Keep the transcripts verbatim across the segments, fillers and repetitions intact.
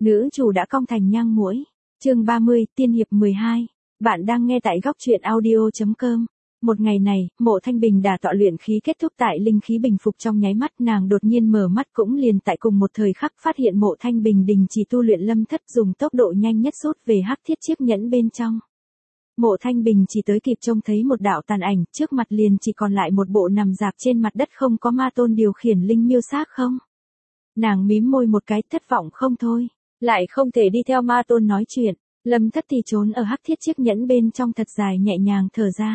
Nữ chủ đã cong thành nhang muỗi. Chương ba mươi, tiên hiệp mười hai. Bạn đang nghe tại góc truyện audio chấm com. Một ngày này, Mộ Thanh Bình đả tọa luyện khí kết thúc tại linh khí bình phục trong nháy mắt, nàng đột nhiên mở mắt cũng liền tại cùng một thời khắc phát hiện Mộ Thanh Bình đình chỉ tu luyện lâm thất dùng tốc độ nhanh nhất rút về hắc thiết chiếc nhẫn bên trong. Mộ Thanh Bình chỉ tới kịp trông thấy một đạo tàn ảnh, trước mặt liền chỉ còn lại một bộ nằm dạp trên mặt đất không có ma tôn điều khiển linh miêu xác không. Nàng mím môi một cái thất vọng không thôi, lại không thể đi theo ma tôn nói chuyện, lâm thất thì trốn ở hắc thiết chiếc nhẫn bên trong thật dài nhẹ nhàng thở ra.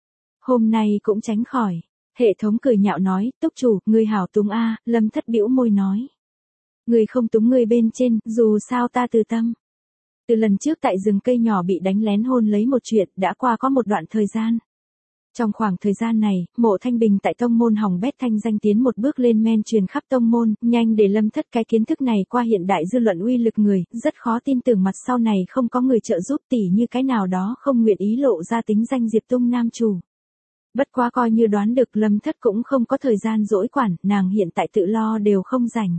Hôm nay cũng tránh khỏi, hệ thống cười nhạo nói, túc chủ, ngươi hảo túng a, lâm thất bĩu môi nói. Ngươi không túng ngươi bên trên, dù sao ta từ tâm. Từ lần trước tại rừng cây nhỏ bị đánh lén hôn lấy một chuyện đã qua có một đoạn thời gian. Trong khoảng thời gian này, Mộ Thanh Bình tại tông môn hỏng bét thanh danh tiến một bước lên men truyền khắp tông môn, nhanh để lâm thất cái kiến thức này qua hiện đại dư luận uy lực người, rất khó tin tưởng mặt sau này không có người trợ giúp tỉ như cái nào đó không nguyện ý lộ ra tính danh Diệp Tung nam chủ. Bất quá coi như đoán được lâm thất cũng không có thời gian dỗi quản, nàng hiện tại tự lo đều không rảnh.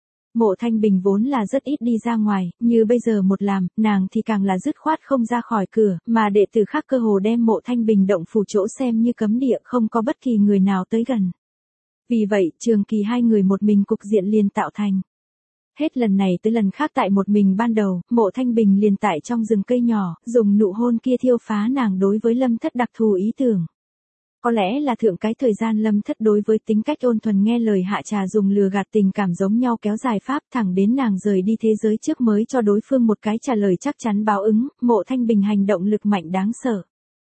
Mộ Thanh Bình vốn là rất ít đi ra ngoài, như bây giờ một làm, nàng thì càng là dứt khoát không ra khỏi cửa, mà đệ tử khác cơ hồ đem Mộ Thanh Bình động phủ chỗ xem như cấm địa, không có bất kỳ người nào tới gần. Vì vậy, trường kỳ hai người một mình cục diện liền tạo thành. Hết lần này tới lần khác tại một mình ban đầu, Mộ Thanh Bình liền tại trong rừng cây nhỏ, dùng nụ hôn kia thiêu phá nàng đối với lâm thất đặc thù ý tưởng. Có lẽ là thượng cái thời gian lâm thất đối với tính cách ôn thuần nghe lời hạ trà dùng lừa gạt tình cảm giống nhau kéo dài pháp thẳng đến nàng rời đi thế giới trước mới cho đối phương một cái trả lời chắc chắn báo ứng, Mộ Thanh Bình hành động lực mạnh đáng sợ.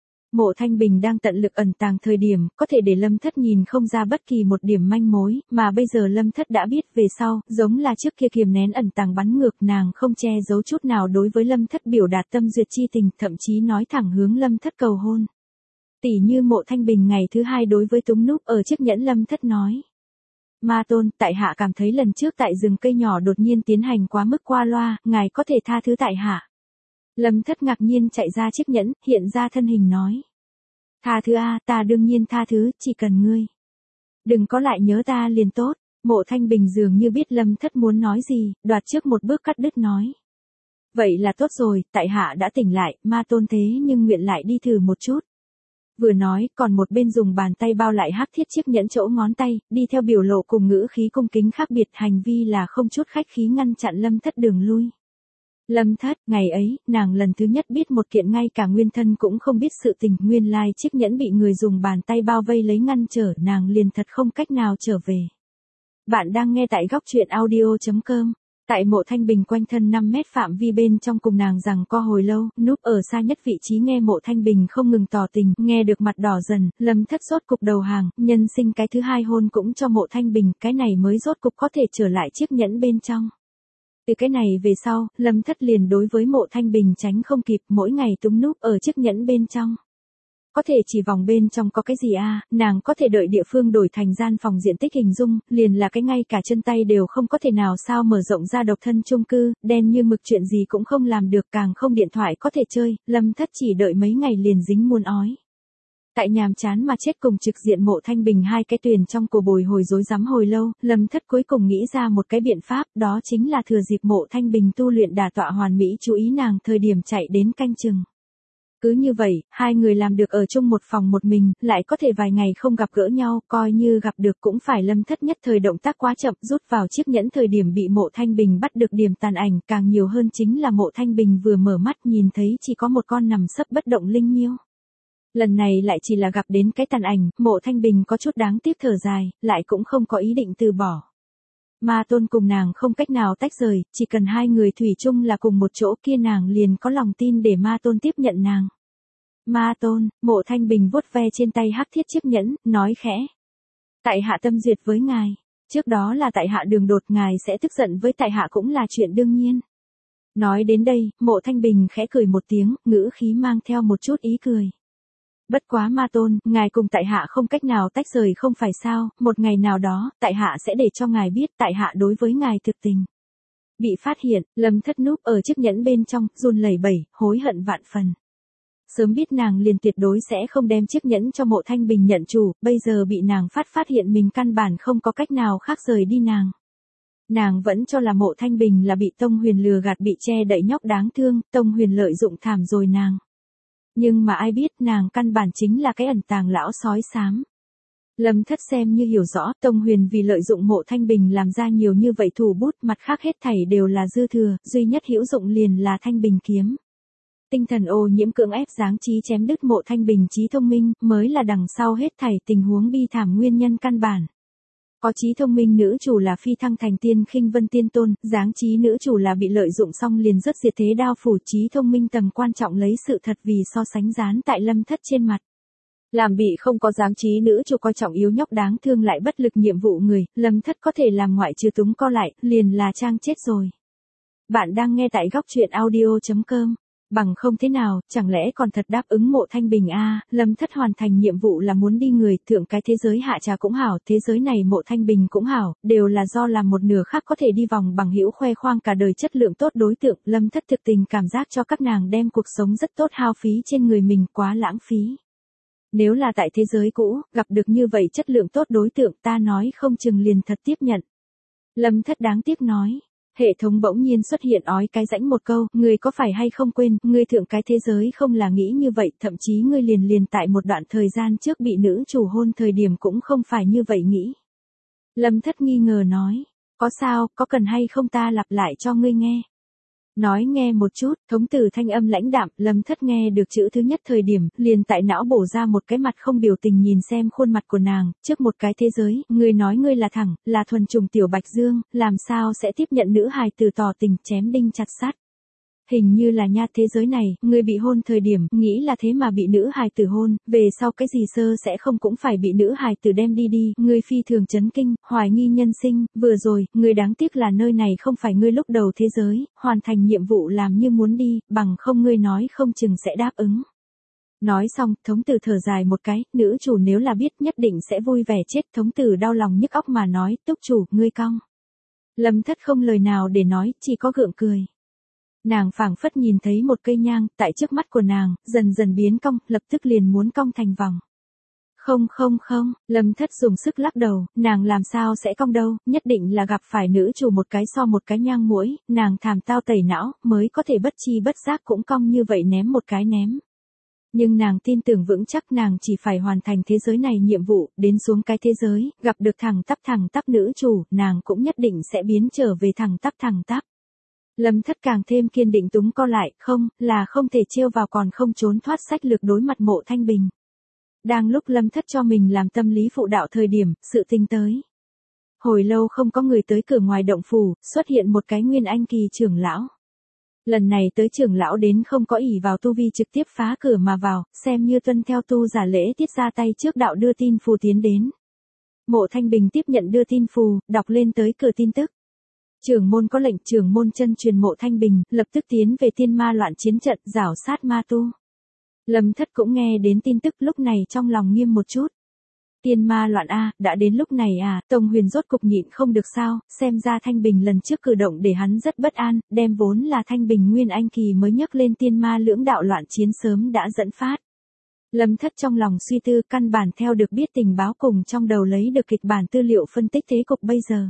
Mộ Thanh Bình đang tận lực ẩn tàng thời điểm, có thể để lâm thất nhìn không ra bất kỳ một điểm manh mối, mà bây giờ lâm thất đã biết về sau, giống là trước kia kiềm nén ẩn tàng bắn ngược nàng không che giấu chút nào đối với lâm thất biểu đạt tâm duyệt chi tình, thậm chí nói thẳng hướng lâm thất cầu hôn. Tỷ như Mộ Thanh Bình ngày thứ hai đối với túng núp ở chiếc nhẫn lâm thất nói. Ma tôn, tại hạ cảm thấy lần trước tại rừng cây nhỏ đột nhiên tiến hành quá mức qua loa, ngài có thể tha thứ tại hạ. Lâm thất ngạc nhiên chạy ra chiếc nhẫn, hiện ra thân hình nói. Tha thứ a, ta đương nhiên tha thứ, chỉ cần ngươi. Đừng có lại nhớ ta liền tốt. Mộ Thanh Bình dường như biết lâm thất muốn nói gì, đoạt trước một bước cắt đứt nói. Vậy là tốt rồi, tại hạ đã tỉnh lại, ma tôn thế nhưng nguyện lại đi thử một chút. Vừa nói, còn một bên dùng bàn tay bao lại hắc thiết chiếc nhẫn chỗ ngón tay, đi theo biểu lộ cùng ngữ khí cung kính khác biệt, hành vi là không chút khách khí ngăn chặn lâm thất đường lui. Lâm thất, ngày ấy, nàng lần thứ nhất biết một kiện ngay cả nguyên thân cũng không biết sự tình, nguyên lai chiếc nhẫn bị người dùng bàn tay bao vây lấy ngăn trở, nàng liền thật không cách nào trở về. Bạn đang nghe tại góc truyện audio chấm com. Tại Mộ Thanh Bình quanh thân năm mét phạm vi bên trong cùng nàng rằng co hồi lâu, núp ở xa nhất vị trí nghe Mộ Thanh Bình không ngừng tỏ tình, nghe được mặt đỏ dần, lâm thất rốt cục đầu hàng, nhân sinh cái thứ hai hôn cũng cho Mộ Thanh Bình, cái này mới rốt cục có thể trở lại chiếc nhẫn bên trong. Từ cái này về sau, lâm thất liền đối với Mộ Thanh Bình tránh không kịp, mỗi ngày túng núp ở chiếc nhẫn bên trong. Có thể chỉ vòng bên trong có cái gì a à, nàng có thể đợi địa phương đổi thành gian phòng diện tích hình dung, liền là cái ngay cả chân tay đều không có thể nào sao mở rộng ra độc thân chung cư, đen như mực chuyện gì cũng không làm được, càng không điện thoại có thể chơi, lâm thất chỉ đợi mấy ngày liền dính muôn ói. Tại nhàm chán mà chết cùng trực diện Mộ Thanh Bình hai cái tuyền trong cổ bồi hồi rối rắm hồi lâu, lâm thất cuối cùng nghĩ ra một cái biện pháp, đó chính là thừa dịp Mộ Thanh Bình tu luyện đả tọa hoàn mỹ chú ý nàng thời điểm chạy đến canh chừng. Cứ như vậy, hai người làm được ở chung một phòng một mình, lại có thể vài ngày không gặp gỡ nhau, coi như gặp được cũng phải lâm thất nhất thời động tác quá chậm, rút vào chiếc nhẫn thời điểm bị Mộ Thanh Bình bắt được điểm tàn ảnh, càng nhiều hơn chính là Mộ Thanh Bình vừa mở mắt nhìn thấy chỉ có một con nằm sấp bất động linh miêu. Lần này lại chỉ là gặp đến cái tàn ảnh, Mộ Thanh Bình có chút đáng tiếc thở dài, lại cũng không có ý định từ bỏ. Ma tôn cùng nàng không cách nào tách rời, chỉ cần hai người thủy chung là cùng một chỗ kia nàng liền có lòng tin để ma tôn tiếp nhận nàng. Ma tôn, Mộ Thanh Bình vuốt ve trên tay hắc thiết chiếc nhẫn, nói khẽ. Tại hạ tâm duyệt với ngài, trước đó là tại hạ đường đột, ngài sẽ tức giận với tại hạ cũng là chuyện đương nhiên. Nói đến đây, Mộ Thanh Bình khẽ cười một tiếng, ngữ khí mang theo một chút ý cười. Bất quá ma tôn, ngài cùng tại hạ không cách nào tách rời không phải sao, một ngày nào đó, tại hạ sẽ để cho ngài biết tại hạ đối với ngài thực tình. Bị phát hiện, lâm thất núp ở chiếc nhẫn bên trong, run lẩy bẩy, hối hận vạn phần. Sớm biết nàng liền tuyệt đối sẽ không đem chiếc nhẫn cho Mộ Thanh Bình nhận chủ, bây giờ bị nàng phát phát hiện mình căn bản không có cách nào khác rời đi nàng. Nàng vẫn cho là Mộ Thanh Bình là bị Tông Huyền lừa gạt, bị che đậy nhóc đáng thương, Tông Huyền lợi dụng thảm rồi nàng. Nhưng mà ai biết nàng căn bản chính là cái ẩn tàng lão sói xám. Lâm Thất xem như hiểu rõ, Tông Huyền vì lợi dụng Mộ Thanh Bình làm ra nhiều như vậy thủ bút, mặt khác hết thảy đều là dư thừa, duy nhất hữu dụng liền là Thanh Bình kiếm. Tinh thần ô nhiễm cưỡng ép giáng trí chém đứt Mộ Thanh Bình trí thông minh, mới là đằng sau hết thảy tình huống bi thảm nguyên nhân căn bản. Có trí thông minh nữ chủ là phi thăng thành tiên Khinh Vân Tiên Tôn, giáng trí nữ chủ là bị lợi dụng xong liền rất diệt thế đao phủ, trí thông minh tầm quan trọng lấy sự thật vì so sánh dán tại Lâm Thất trên mặt. Làm bị không có giáng trí nữ chủ coi trọng yếu nhóc đáng thương lại bất lực nhiệm vụ người, Lâm Thất có thể làm ngoại trừ túng co lại, liền là trang chết rồi. Bạn đang nghe tại góc truyện audio chấm com. Bằng không thế nào, chẳng lẽ còn thật đáp ứng Mộ Thanh Bình a? À, Lâm Thất hoàn thành nhiệm vụ là muốn đi người, thượng cái thế giới hạ trà cũng hảo, thế giới này Mộ Thanh Bình cũng hảo, đều là do làm một nửa khác có thể đi vòng bằng hữu khoe khoang cả đời chất lượng tốt đối tượng, Lâm Thất thực tình cảm giác cho các nàng đem cuộc sống rất tốt hao phí trên người mình, quá lãng phí. Nếu là tại thế giới cũ, gặp được như vậy chất lượng tốt đối tượng, ta nói không chừng liền thật tiếp nhận. Lâm Thất đáng tiếc nói. Hệ thống bỗng nhiên xuất hiện ói cái rãnh một câu, ngươi có phải hay không quên, ngươi thượng cái thế giới không là nghĩ như vậy, thậm chí ngươi liền liền tại một đoạn thời gian trước bị nữ chủ hôn thời điểm cũng không phải như vậy nghĩ. Lâm Thất nghi ngờ nói, có sao, có cần hay không ta lặp lại cho ngươi nghe. Nói nghe một chút, thống tử thanh âm lãnh đạm, Lâm Thất nghe được chữ thứ nhất thời điểm, liền tại não bổ ra một cái mặt không biểu tình nhìn xem khuôn mặt của nàng, trước một cái thế giới, ngươi nói ngươi là thẳng, là thuần trùng tiểu Bạch Dương, làm sao sẽ tiếp nhận nữ hài từ tỏ tình chém đinh chặt sắt. Hình như là nha, thế giới này, ngươi bị hôn thời điểm, nghĩ là thế mà bị nữ hài tử hôn, về sau cái gì sơ sẽ không cũng phải bị nữ hài tử đem đi đi, ngươi phi thường chấn kinh, hoài nghi nhân sinh, vừa rồi, ngươi đáng tiếc là nơi này không phải ngươi lúc đầu thế giới, hoàn thành nhiệm vụ làm như muốn đi, bằng không ngươi nói không chừng sẽ đáp ứng. Nói xong, thống tử thở dài một cái, nữ chủ nếu là biết nhất định sẽ vui vẻ chết, thống tử đau lòng nhức óc mà nói, túc chủ, ngươi cong. Lâm Thất không lời nào để nói, chỉ có gượng cười. Nàng phảng phất nhìn thấy một cây nhang, tại trước mắt của nàng, dần dần biến cong, lập tức liền muốn cong thành vòng. Không không không, Lâm Thất dùng sức lắc đầu, nàng làm sao sẽ cong đâu, nhất định là gặp phải nữ chủ một cái so một cái nhang muỗi, nàng thảm tao tẩy não, mới có thể bất chi bất giác cũng cong như vậy ném một cái ném. Nhưng nàng tin tưởng vững chắc nàng chỉ phải hoàn thành thế giới này nhiệm vụ, đến xuống cái thế giới, gặp được thẳng tắp thẳng tắp nữ chủ, nàng cũng nhất định sẽ biến trở về thẳng tắp thẳng tắp. Lâm Thất càng thêm kiên định túng co lại, không, là không thể trêu vào còn không trốn thoát sách lược đối mặt Mộ Thanh Bình. Đang lúc Lâm Thất cho mình làm tâm lý phụ đạo thời điểm, sự tình tới. Hồi lâu không có người tới cửa ngoài động phủ, xuất hiện một cái Nguyên Anh kỳ trưởng lão. Lần này tới trưởng lão đến không có ỷ vào tu vi trực tiếp phá cửa mà vào, xem như tuân theo tu giả lễ tiết ra tay trước đạo đưa tin phù tiến đến. Mộ Thanh Bình tiếp nhận đưa tin phù, đọc lên tới cửa tin tức. Trưởng môn có lệnh, trưởng môn chân truyền Mộ Thanh Bình, lập tức tiến về tiên ma loạn chiến trận, rảo sát ma tu. Lâm Thất cũng nghe đến tin tức, lúc này trong lòng nghiêm một chút. Tiên ma loạn a, đã đến lúc này à, Tông Huyền rốt cục nhịn không được sao, xem ra Thanh Bình lần trước cử động để hắn rất bất an, đem vốn là Thanh Bình Nguyên Anh kỳ mới nhấc lên tiên ma lưỡng đạo loạn chiến sớm đã dẫn phát. Lâm Thất trong lòng suy tư, căn bản theo được biết tình báo cùng trong đầu lấy được kịch bản tư liệu phân tích thế cục bây giờ.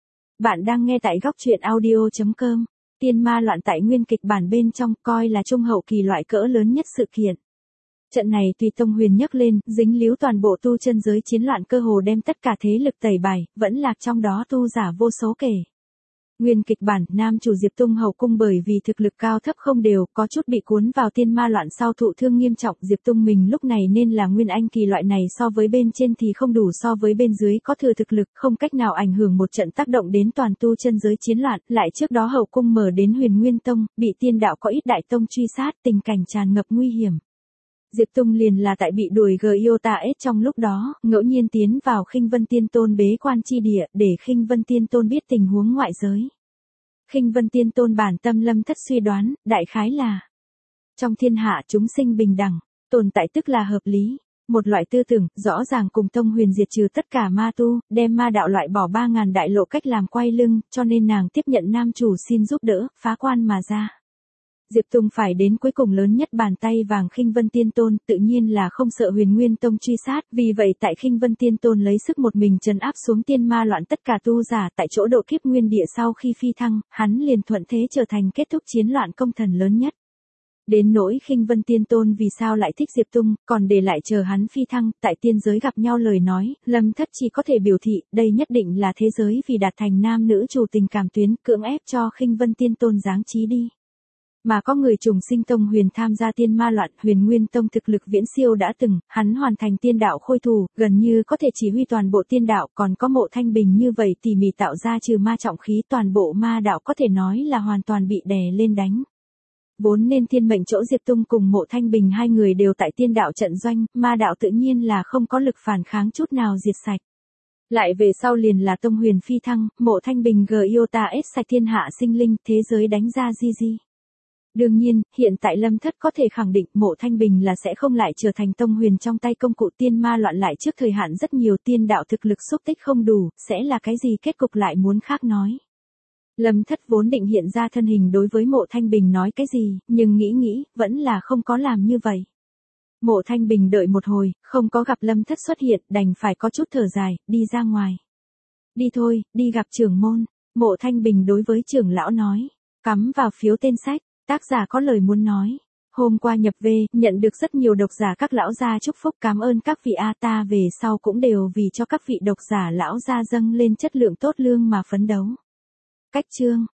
Bạn đang nghe tại góc truyện audio chấm com. Tiên ma loạn tại nguyên kịch bản bên trong coi là trung hậu kỳ loại cỡ lớn nhất sự kiện. Trận này tùy Tông Huyền nhấc lên, dính líu toàn bộ tu chân giới chiến loạn cơ hồ đem tất cả thế lực tẩy bài, vẫn lạc trong đó tu giả vô số kể. Nguyên kịch bản, nam chủ Diệp Tung hậu cung bởi vì thực lực cao thấp không đều, có chút bị cuốn vào tiên ma loạn sau thụ thương nghiêm trọng, Diệp Tung mình lúc này nên là Nguyên Anh kỳ loại này so với bên trên thì không đủ, so với bên dưới có thừa thực lực, không cách nào ảnh hưởng một trận tác động đến toàn tu chân giới chiến loạn, lại trước đó hậu cung mở đến Huyền Nguyên Tông, bị tiên đạo có ít đại tông truy sát, tình cảnh tràn ngập nguy hiểm. Diệp Tung liền là tại bị đuổi Giotah trong lúc đó, ngẫu nhiên tiến vào Khinh Vân Tiên Tôn bế quan chi địa, để Khinh Vân Tiên Tôn biết tình huống ngoại giới. Khinh Vân Tiên Tôn bản tâm Lâm Thất suy đoán, đại khái là trong thiên hạ chúng sinh bình đẳng, tồn tại tức là hợp lý. Một loại tư tưởng, rõ ràng cùng Tông Huyền diệt trừ tất cả ma tu, đem ma đạo loại bỏ ba ngàn đại lộ cách làm quay lưng, cho nên nàng tiếp nhận nam chủ xin giúp đỡ, phá quan mà ra. Diệp Tung phải đến cuối cùng lớn nhất bàn tay vàng Khinh Vân Tiên Tôn, tự nhiên là không sợ Huyền Nguyên Tông truy sát, vì vậy tại Khinh Vân Tiên Tôn lấy sức một mình trấn áp xuống tiên ma loạn tất cả tu giả tại chỗ độ kiếp nguyên địa sau khi phi thăng, hắn liền thuận thế trở thành kết thúc chiến loạn công thần lớn nhất. Đến nỗi Khinh Vân Tiên Tôn vì sao lại thích Diệp Tung, còn để lại chờ hắn phi thăng, tại tiên giới gặp nhau lời nói, Lâm Thất chỉ có thể biểu thị, đây nhất định là thế giới vì đạt thành nam nữ chủ tình cảm tuyến, cưỡng ép cho Khinh Vân Tiên Tôn giáng trí đi. Mà có người trùng sinh tông huyền tham gia tiên ma loạn, Huyền Nguyên Tông thực lực viễn siêu đã từng, hắn hoàn thành tiên đạo khôi thủ, gần như có thể chỉ huy toàn bộ tiên đạo, còn có Mộ Thanh Bình như vậy tỉ mỉ tạo ra trừ ma trọng khí, toàn bộ ma đạo có thể nói là hoàn toàn bị đè lên đánh. Vốn nên thiên mệnh chỗ Diệp Tung cùng Mộ Thanh Bình hai người đều tại tiên đạo trận doanh, ma đạo tự nhiên là không có lực phản kháng chút nào diệt sạch. Lại về sau liền là tông huyền phi thăng, Mộ Thanh Bình Giota ép sạch thiên hạ sinh linh, thế giới đánh ra di di. Đương nhiên, hiện tại Lâm Thất có thể khẳng định Mộ Thanh Bình là sẽ không lại trở thành tông huyền trong tay công cụ tiên ma loạn lại trước thời hạn rất nhiều tiên đạo thực lực xúc tích không đủ, sẽ là cái gì kết cục lại muốn khác nói. Lâm Thất vốn định hiện ra thân hình đối với Mộ Thanh Bình nói cái gì, nhưng nghĩ nghĩ, vẫn là không có làm như vậy. Mộ Thanh Bình đợi một hồi, không có gặp Lâm Thất xuất hiện, đành phải có chút thở dài, đi ra ngoài. Đi thôi, đi gặp trưởng môn. Mộ Thanh Bình đối với trưởng lão nói, cắm vào phiếu tên sách, tác giả có lời muốn nói. Hôm qua nhập về, nhận được rất nhiều độc giả các lão gia chúc phúc, cảm ơn các vị a, ta về sau cũng đều vì cho các vị độc giả lão gia dâng lên chất lượng tốt lương mà phấn đấu. Cách chương